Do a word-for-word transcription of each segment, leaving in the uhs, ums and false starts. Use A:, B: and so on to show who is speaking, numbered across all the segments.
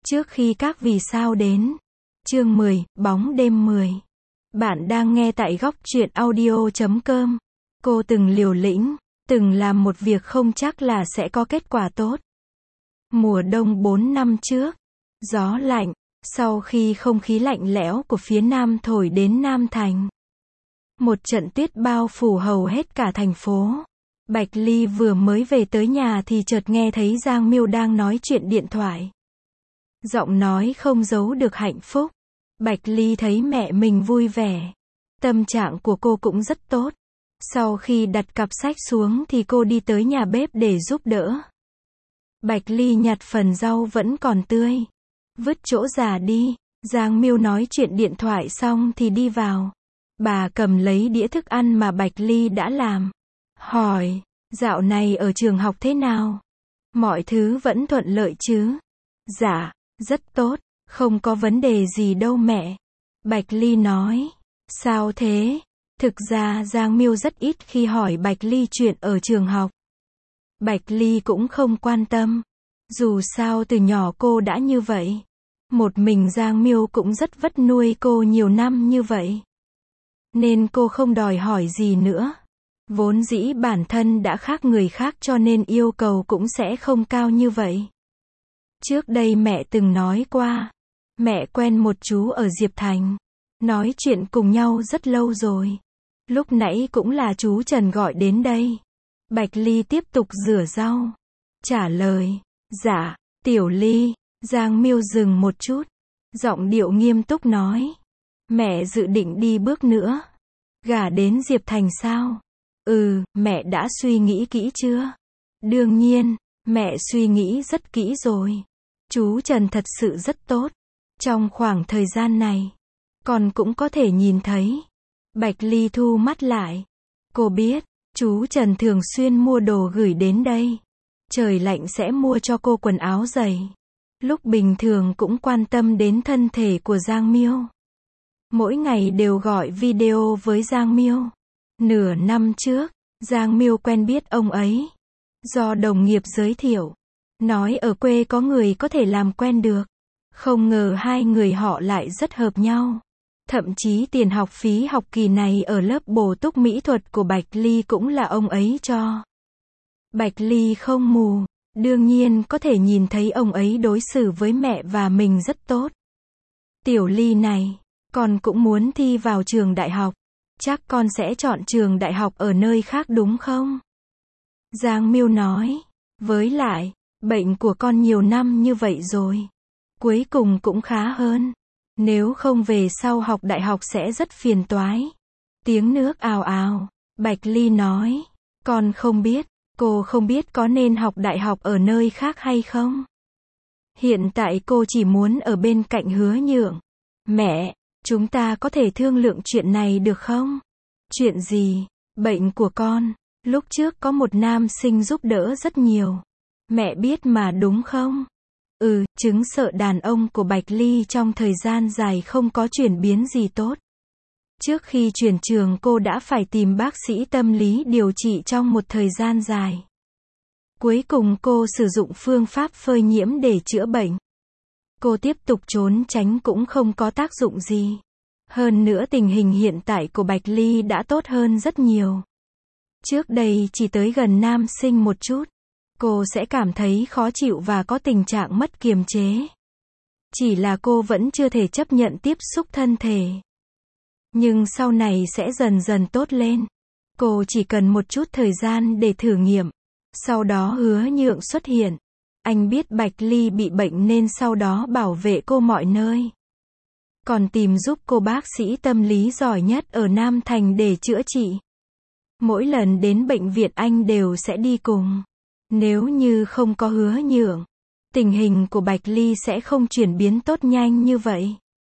A: Trước khi các vì sao đến. Chương mười, bóng đêm mười. Bạn đang nghe tại góc truyện audio chấm com. Cô từng liều lĩnh, từng làm một việc không chắc là sẽ có kết quả tốt. Mùa đông bốn năm trước, gió lạnh, sau khi không khí lạnh lẽo của phía Nam thổi đến Nam Thành. Một trận tuyết bao phủ hầu hết cả thành phố. Bạch Ly vừa mới về tới nhà thì chợt nghe thấy Giang Miêu đang nói chuyện điện thoại. Giọng nói không giấu được hạnh phúc. Bạch Ly thấy mẹ mình vui vẻ. Tâm trạng của cô cũng rất tốt. Sau khi đặt cặp sách xuống thì cô đi tới nhà bếp để giúp đỡ. Bạch Ly nhặt phần rau vẫn còn tươi. Vứt chỗ già đi. Giang Miêu nói chuyện điện thoại xong thì đi vào. Bà cầm lấy đĩa thức ăn mà Bạch Ly đã làm. Hỏi, dạo này ở trường học thế nào? Mọi thứ vẫn thuận lợi chứ? Dạ, rất tốt, không có vấn đề gì đâu mẹ. Bạch Ly nói. Sao thế? Thực ra Giang Miêu rất ít khi hỏi Bạch Ly chuyện ở trường học. Bạch Ly cũng không quan tâm. Dù sao từ nhỏ cô đã như vậy. Một mình Giang Miêu cũng rất vất nuôi cô nhiều năm như vậy. Nên cô không đòi hỏi gì nữa. Vốn dĩ bản thân đã khác người khác cho nên yêu cầu cũng sẽ không cao như vậy. Trước đây mẹ từng nói qua. Mẹ quen một chú ở Diệp Thành. Nói chuyện cùng nhau rất lâu rồi. Lúc nãy cũng là chú Trần gọi đến đây. Bạch Ly tiếp tục rửa rau. Trả lời. Dạ, Tiểu Ly. Giang Miêu dừng một chút. Giọng điệu nghiêm túc nói. Mẹ dự định đi bước nữa. Gả đến Diệp Thành sao? Ừ, mẹ đã suy nghĩ kỹ chưa? Đương nhiên, mẹ suy nghĩ rất kỹ rồi. Chú Trần thật sự rất tốt. Trong khoảng thời gian này, con cũng có thể nhìn thấy. Bạch Ly thu mắt lại. Cô biết, chú Trần thường xuyên mua đồ gửi đến đây. Trời lạnh sẽ mua cho cô quần áo giày. Lúc bình thường cũng quan tâm đến thân thể của Giang Miêu. Mỗi ngày đều gọi video với Giang Miêu. Nửa năm trước, Giang Miêu quen biết ông ấy. Do đồng nghiệp giới thiệu. Nói ở quê có người có thể làm quen được. Không ngờ hai người họ lại rất hợp nhau. Thậm chí tiền học phí học kỳ này ở lớp bổ túc mỹ thuật của Bạch Ly cũng là ông ấy cho. Bạch Ly không mù. Đương nhiên có thể nhìn thấy ông ấy đối xử với mẹ và mình rất tốt. Tiểu Ly này, con cũng muốn thi vào trường đại học. Chắc con sẽ chọn trường đại học ở nơi khác đúng không? Giang Miêu nói. Với lại, bệnh của con nhiều năm như vậy rồi. Cuối cùng cũng khá hơn. Nếu không về sau học đại học sẽ rất phiền toái. Tiếng nước ào ào. Bạch Ly nói. Con không biết. Cô không biết có nên học đại học ở nơi khác hay không? Hiện tại cô chỉ muốn ở bên cạnh Hứa Nhượng. Mẹ, chúng ta có thể thương lượng chuyện này được không? Chuyện gì? Bệnh của con. Lúc trước có một nam sinh giúp đỡ rất nhiều. Mẹ biết mà đúng không? Ừ, chứng sợ đàn ông của Bạch Ly trong thời gian dài không có chuyển biến gì tốt. Trước khi chuyển trường cô đã phải tìm bác sĩ tâm lý điều trị trong một thời gian dài. Cuối cùng cô sử dụng phương pháp phơi nhiễm để chữa bệnh. Cô tiếp tục trốn tránh cũng không có tác dụng gì. Hơn nữa tình hình hiện tại của Bạch Ly đã tốt hơn rất nhiều. Trước đây chỉ tới gần nam sinh một chút. Cô sẽ cảm thấy khó chịu và có tình trạng mất kiềm chế. Chỉ là cô vẫn chưa thể chấp nhận tiếp xúc thân thể. Nhưng sau này sẽ dần dần tốt lên. Cô chỉ cần một chút thời gian để thử nghiệm. Sau đó Hứa Nhượng xuất hiện. Anh biết Bạch Ly bị bệnh nên sau đó bảo vệ cô mọi nơi. Còn tìm giúp cô bác sĩ tâm lý giỏi nhất ở Nam Thành để chữa trị. Mỗi lần đến bệnh viện anh đều sẽ đi cùng. Nếu như không có Hứa Nhượng, tình hình của Bạch Ly sẽ không chuyển biến tốt nhanh như vậy.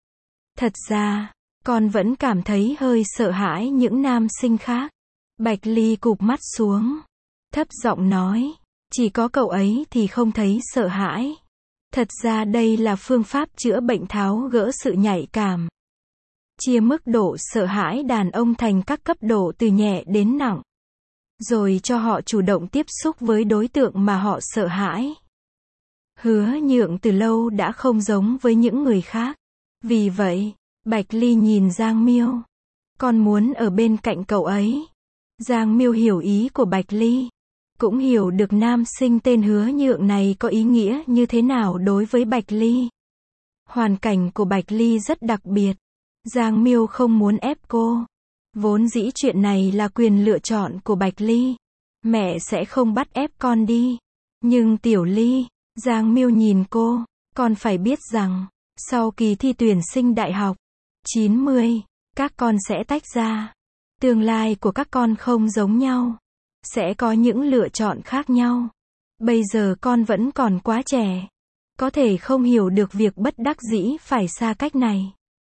A: Thật ra, con vẫn cảm thấy hơi sợ hãi những nam sinh khác. Bạch Ly cụp mắt xuống. Thấp giọng nói. Chỉ có cậu ấy thì không thấy sợ hãi. Thật ra đây là phương pháp chữa bệnh tháo gỡ sự nhạy cảm. Chia mức độ sợ hãi đàn ông thành các cấp độ từ nhẹ đến nặng. Rồi cho họ chủ động tiếp xúc với đối tượng mà họ sợ hãi. Hứa Nhượng từ lâu đã không giống với những người khác. Vì vậy, Bạch Ly nhìn Giang Miêu. Con muốn ở bên cạnh cậu ấy. Giang Miêu hiểu ý của Bạch Ly. Cũng hiểu được nam sinh tên Hứa Nhượng này có ý nghĩa như thế nào đối với Bạch Ly. Hoàn cảnh của Bạch Ly rất đặc biệt. Giang Miêu không muốn ép cô. Vốn dĩ chuyện này là quyền lựa chọn của Bạch Ly. Mẹ sẽ không bắt ép con đi. Nhưng Tiểu Ly, Giang Miêu nhìn cô, con phải biết rằng, sau kỳ thi tuyển sinh đại học, chín mươi, các con sẽ tách ra. Tương lai của các con không giống nhau. Sẽ có những lựa chọn khác nhau. Bây giờ con vẫn còn quá trẻ. Có thể không hiểu được việc bất đắc dĩ phải xa cách này.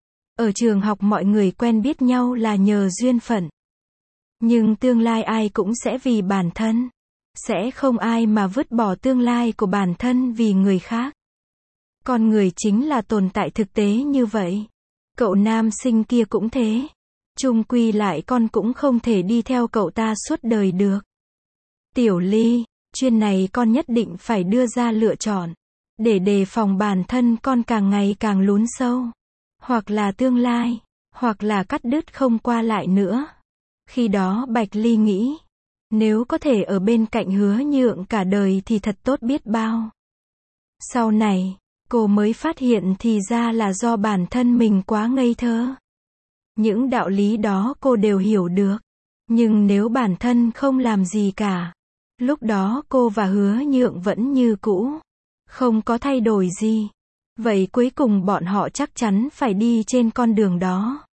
A: Ở trường học mọi người quen biết nhau là nhờ duyên phận. Nhưng tương lai ai cũng sẽ vì bản thân. Sẽ không ai mà vứt bỏ tương lai của bản thân vì người khác. Con người chính là tồn tại thực tế như vậy. Cậu nam sinh kia cũng thế. Chung quy lại con cũng không thể đi theo cậu ta suốt đời được. Tiểu Ly, chuyện này con nhất định phải đưa ra lựa chọn. Để đề phòng bản thân con càng ngày càng lún sâu. Hoặc là tương lai, hoặc là cắt đứt không qua lại nữa. Khi đó Bạch Ly nghĩ, nếu có thể ở bên cạnh Hứa Nhượng cả đời thì thật tốt biết bao. Sau này, cô mới phát hiện thì ra là do bản thân mình quá ngây thơ. Những đạo lý đó cô đều hiểu được. Nhưng nếu bản thân không làm gì cả, lúc đó cô và Hứa Nhượng vẫn như cũ. Không có thay đổi gì. Vậy cuối cùng bọn họ chắc chắn phải đi trên con đường đó.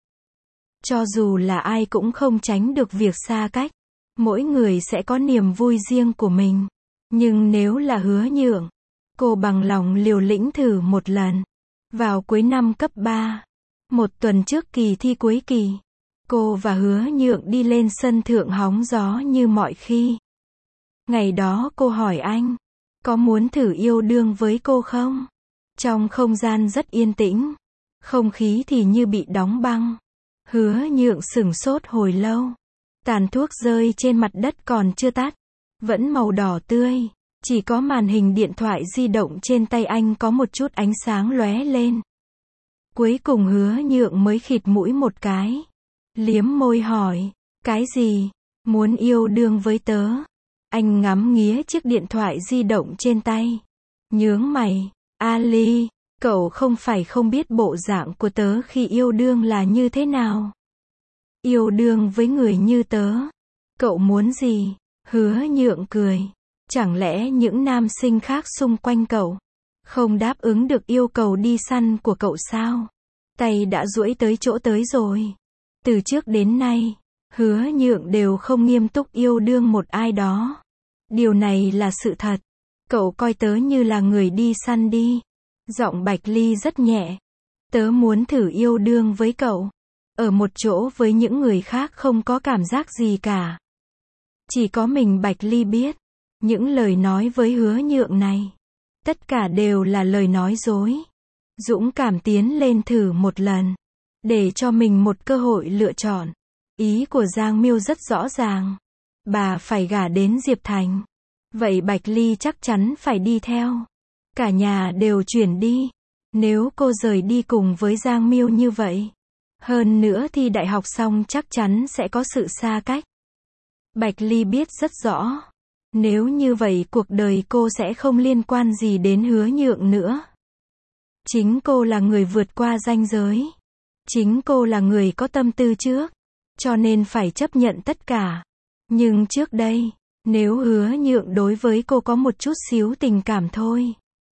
A: Cho dù là ai cũng không tránh được việc xa cách. Mỗi người sẽ có niềm vui riêng của mình. Nhưng nếu là Hứa Nhượng, cô bằng lòng liều lĩnh thử một lần. Vào cuối năm cấp ba, một tuần trước kỳ thi cuối kỳ, cô và Hứa Nhượng đi lên sân thượng hóng gió như mọi khi. Ngày đó cô hỏi anh, có muốn thử yêu đương với cô không? Trong không gian rất yên tĩnh, không khí thì như bị đóng băng. Hứa Nhượng sửng sốt hồi lâu. Tàn thuốc rơi trên mặt đất còn chưa tắt, vẫn màu đỏ tươi. Chỉ có màn hình điện thoại di động trên tay anh có một chút ánh sáng lóe lên. Cuối cùng Hứa Nhượng mới khịt mũi một cái. Liếm môi hỏi, cái gì? Muốn yêu đương với tớ? Anh ngắm nghía chiếc điện thoại di động trên tay. Nhướng mày, Ali, cậu không phải không biết bộ dạng của tớ khi yêu đương là như thế nào. Yêu đương với người như tớ, cậu muốn gì? Hứa Nhượng cười. Chẳng lẽ những nam sinh khác xung quanh cậu không đáp ứng được yêu cầu đi săn của cậu sao? Tay đã duỗi tới chỗ tới rồi. Từ trước đến nay, Hứa Nhượng đều không nghiêm túc yêu đương một ai đó. Điều này là sự thật. Cậu coi tớ như là người đi săn đi. Giọng Bạch Ly rất nhẹ. Tớ muốn thử yêu đương với cậu. Ở một chỗ với những người khác không có cảm giác gì cả. Chỉ có mình Bạch Ly biết. Những lời nói với Hứa Nhượng này, tất cả đều là lời nói dối. Dũng cảm tiến lên thử một lần, để cho mình một cơ hội lựa chọn. Ý của Giang Miêu rất rõ ràng. Bà phải gả đến Diệp Thành. Vậy Bạch Ly chắc chắn phải đi theo. Cả nhà đều chuyển đi. Nếu cô rời đi cùng với Giang Miêu như vậy, hơn nữa thì đại học xong chắc chắn sẽ có sự xa cách. Bạch Ly biết rất rõ. Nếu như vậy cuộc đời cô sẽ không liên quan gì đến Hứa Nhượng nữa. Chính cô là người vượt qua ranh giới. Chính cô là người có tâm tư trước. Cho nên phải chấp nhận tất cả. Nhưng trước đây, nếu Hứa Nhượng đối với cô có một chút xíu tình cảm thôi,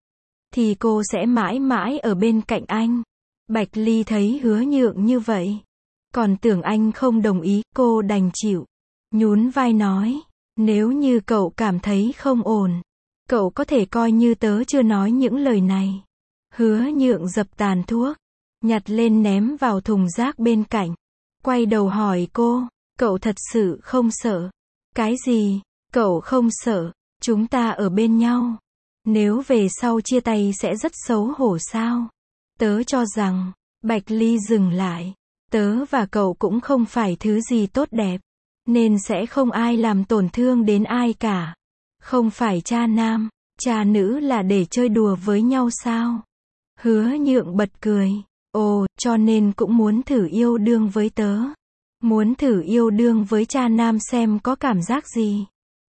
A: thì cô sẽ mãi mãi ở bên cạnh anh. Bạch Ly thấy Hứa Nhượng như vậy, còn tưởng anh không đồng ý, cô đành chịu. Nhún vai nói, nếu như cậu cảm thấy không ổn, cậu có thể coi như tớ chưa nói những lời này. Hứa Nhượng dập tàn thuốc, nhặt lên ném vào thùng rác bên cạnh. Quay đầu hỏi cô, cậu thật sự không sợ? Cái gì? Cậu không sợ? Chúng ta ở bên nhau. Nếu về sau chia tay sẽ rất xấu hổ sao? Tớ cho rằng, Bạch Ly dừng lại. Tớ và cậu cũng không phải thứ gì tốt đẹp. Nên sẽ không ai làm tổn thương đến ai cả. Không phải cha nam. Cha nữ là để chơi đùa với nhau sao? Hứa Nhượng bật cười. Ồ, cho nên cũng muốn thử yêu đương với tớ. Muốn thử yêu đương với cha nam xem có cảm giác gì.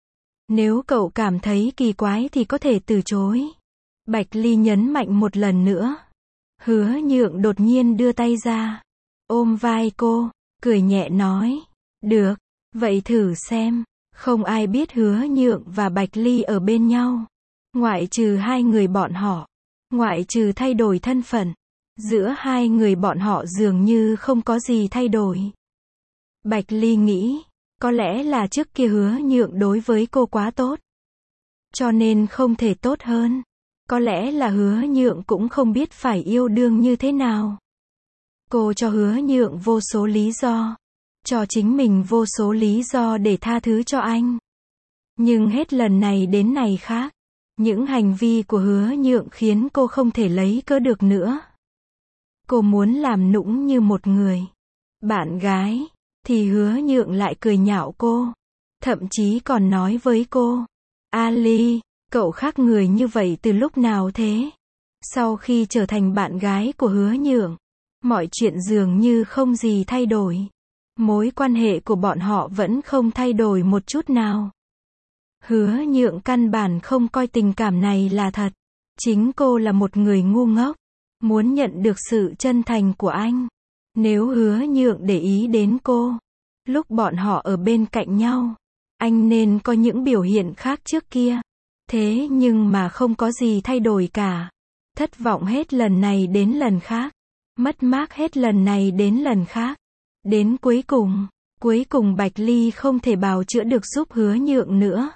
A: Nếu cậu cảm thấy kỳ quái thì có thể từ chối. Bạch Ly nhấn mạnh một lần nữa. Hứa Nhượng đột nhiên đưa tay ra, ôm vai cô, cười nhẹ nói. Được, vậy thử xem. Không ai biết Hứa Nhượng và Bạch Ly ở bên nhau. Ngoại trừ hai người bọn họ. Ngoại trừ thay đổi thân phận. Giữa hai người bọn họ dường như không có gì thay đổi. Bạch Ly nghĩ, có lẽ là trước kia Hứa Nhượng đối với cô quá tốt. Cho nên không thể tốt hơn. Có lẽ là Hứa Nhượng cũng không biết phải yêu đương như thế nào. Cô cho Hứa Nhượng vô số lý do. Cho chính mình vô số lý do để tha thứ cho anh. Nhưng hết lần này đến này khác. Những hành vi của Hứa Nhượng khiến cô không thể lấy cớ được nữa. Cô muốn làm nũng như một người bạn gái, thì Hứa Nhượng lại cười nhạo cô. Thậm chí còn nói với cô, Ali, cậu khác người như vậy từ lúc nào thế? Sau khi trở thành bạn gái của Hứa Nhượng, mọi chuyện dường như không gì thay đổi. Mối quan hệ của bọn họ vẫn không thay đổi một chút nào. Hứa Nhượng căn bản không coi tình cảm này là thật. Chính cô là một người ngu ngốc, muốn nhận được sự chân thành của anh. Nếu Hứa Nhượng để ý đến cô, lúc bọn họ ở bên cạnh nhau, anh nên có những biểu hiện khác trước kia. Thế nhưng mà không có gì thay đổi cả. Thất vọng hết lần này đến lần khác. Mất mát hết lần này đến lần khác. Đến cuối cùng, cuối cùng Bạch Ly không thể bào chữa được giúp Hứa Nhượng nữa.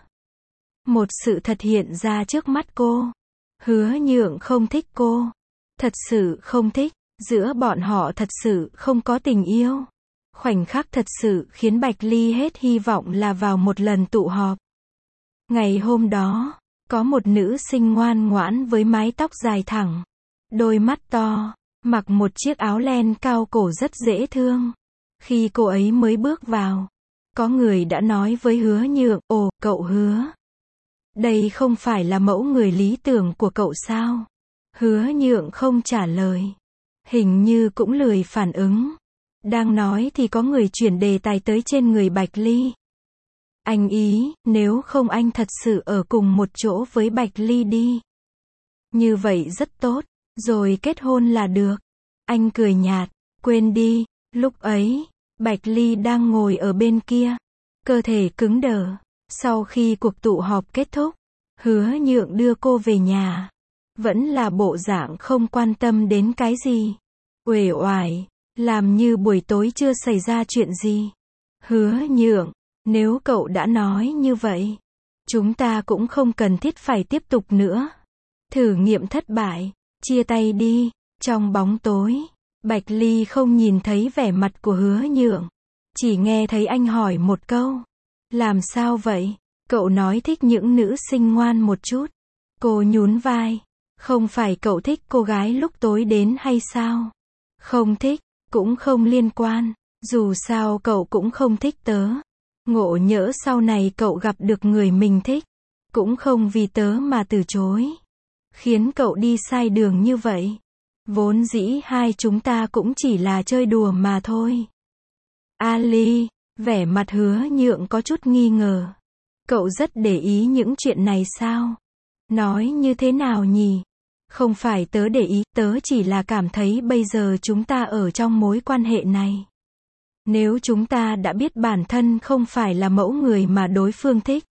A: Một sự thật hiện ra trước mắt cô. Hứa Nhượng không thích cô. Thật sự không thích. Giữa bọn họ thật sự không có tình yêu. Khoảnh khắc thật sự khiến Bạch Ly hết hy vọng là vào một lần tụ họp. Ngày hôm đó, có một nữ sinh ngoan ngoãn với mái tóc dài thẳng, đôi mắt to, mặc một chiếc áo len cao cổ rất dễ thương. Khi cô ấy mới bước vào, có người đã nói với Hứa Nhượng, ồ, cậu Hứa. Đây không phải là mẫu người lý tưởng của cậu sao? Hứa Nhượng không trả lời. Hình như cũng lười phản ứng. Đang nói thì có người chuyển đề tài tới trên người Bạch Ly. Anh ý, nếu không anh thật sự ở cùng một chỗ với Bạch Ly đi. Như vậy rất tốt, rồi kết hôn là được. Anh cười nhạt, quên đi, lúc ấy, Bạch Ly đang ngồi ở bên kia, cơ thể cứng đờ. Sau khi cuộc tụ họp kết thúc, Hứa Nhượng đưa cô về nhà. Vẫn là bộ dạng không quan tâm đến cái gì. Uể oải, làm như buổi tối chưa xảy ra chuyện gì. Hứa Nhượng, nếu cậu đã nói như vậy, chúng ta cũng không cần thiết phải tiếp tục nữa. Thử nghiệm thất bại, chia tay đi. Trong bóng tối, Bạch Ly không nhìn thấy vẻ mặt của Hứa Nhượng. Chỉ nghe thấy anh hỏi một câu. Làm sao vậy? Cậu nói thích những nữ sinh ngoan một chút. Cô nhún vai. Không phải cậu thích cô gái lúc tối đến hay sao? Không thích, cũng không liên quan. Dù sao cậu cũng không thích tớ. Ngộ nhỡ sau này cậu gặp được người mình thích, cũng không vì tớ mà từ chối. Khiến cậu đi sai đường như vậy. Vốn dĩ hai chúng ta cũng chỉ là chơi đùa mà thôi. Ali, vẻ mặt Hứa Nhượng có chút nghi ngờ. Cậu rất để ý những chuyện này sao? Nói như thế nào nhỉ? Không phải tớ để ý, tớ chỉ là cảm thấy bây giờ chúng ta ở trong mối quan hệ này. Nếu chúng ta đã biết bản thân không phải là mẫu người mà đối phương thích,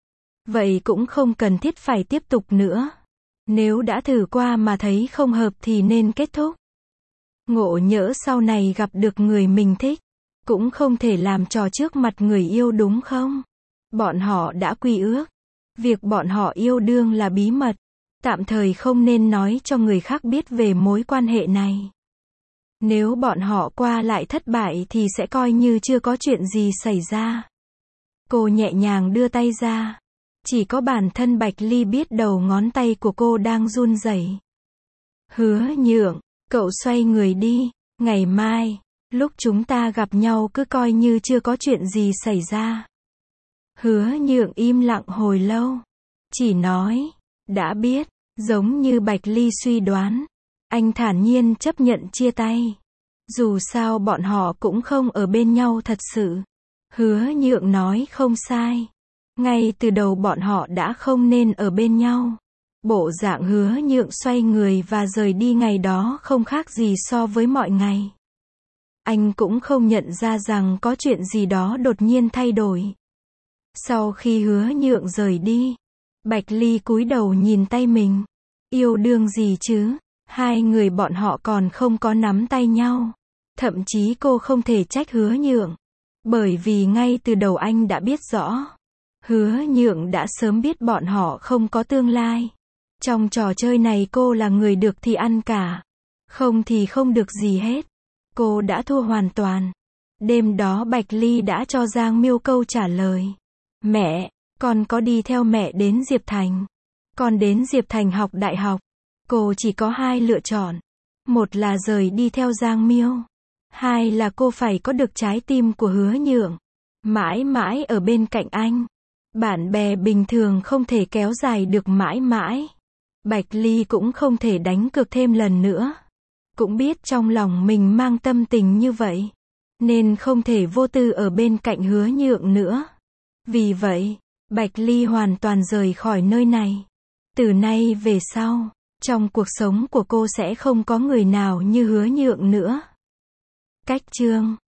A: vậy cũng không cần thiết phải tiếp tục nữa. Nếu đã thử qua mà thấy không hợp thì nên kết thúc. Ngộ nhỡ sau này gặp được người mình thích, cũng không thể làm trò trước mặt người yêu đúng không? Bọn họ đã quy ước. Việc bọn họ yêu đương là bí mật. Tạm thời không nên nói cho người khác biết về mối quan hệ này. Nếu bọn họ qua lại thất bại thì sẽ coi như chưa có chuyện gì xảy ra. Cô nhẹ nhàng đưa tay ra. Chỉ có bản thân Bạch Ly biết đầu ngón tay của cô đang run rẩy. Hứa Nhượng, cậu xoay người đi. Ngày mai, lúc chúng ta gặp nhau cứ coi như chưa có chuyện gì xảy ra. Hứa Nhượng im lặng hồi lâu. Chỉ nói, Đã biết, giống như Bạch Ly suy đoán, anh thản nhiên chấp nhận chia tay. Dù sao bọn họ cũng không ở bên nhau thật sự. Hứa Nhượng nói không sai. Ngay từ đầu bọn họ đã không nên ở bên nhau. Bộ dạng Hứa Nhượng xoay người và rời đi ngày đó không khác gì so với mọi ngày. Anh cũng không nhận ra rằng có chuyện gì đó đột nhiên thay đổi. Sau khi Hứa Nhượng rời đi, Bạch Ly cúi đầu nhìn tay mình. Yêu đương gì chứ? Hai người bọn họ còn không có nắm tay nhau. Thậm chí cô không thể trách Hứa Nhượng. Bởi vì ngay từ đầu anh đã biết rõ. Hứa Nhượng đã sớm biết bọn họ không có tương lai. Trong trò chơi này cô là người được thì ăn cả. Không thì không được gì hết. Cô đã thua hoàn toàn. Đêm đó Bạch Ly đã cho Giang Miêu câu trả lời. Mẹ, con có đi theo mẹ đến Diệp Thành. Con đến Diệp Thành học đại học. Cô chỉ có hai lựa chọn. Một là rời đi theo Giang Miêu. Hai là cô phải có được trái tim của Hứa Nhượng. Mãi mãi ở bên cạnh anh. Bạn bè bình thường không thể kéo dài được mãi mãi. Bạch Ly cũng không thể đánh cược thêm lần nữa. Cũng biết trong lòng mình mang tâm tình như vậy. Nên không thể vô tư ở bên cạnh Hứa Nhượng nữa. Vì vậy, Bạch Ly hoàn toàn rời khỏi nơi này. Từ nay về sau, trong cuộc sống của cô sẽ không có người nào như Hứa Nhượng nữa. Cách chương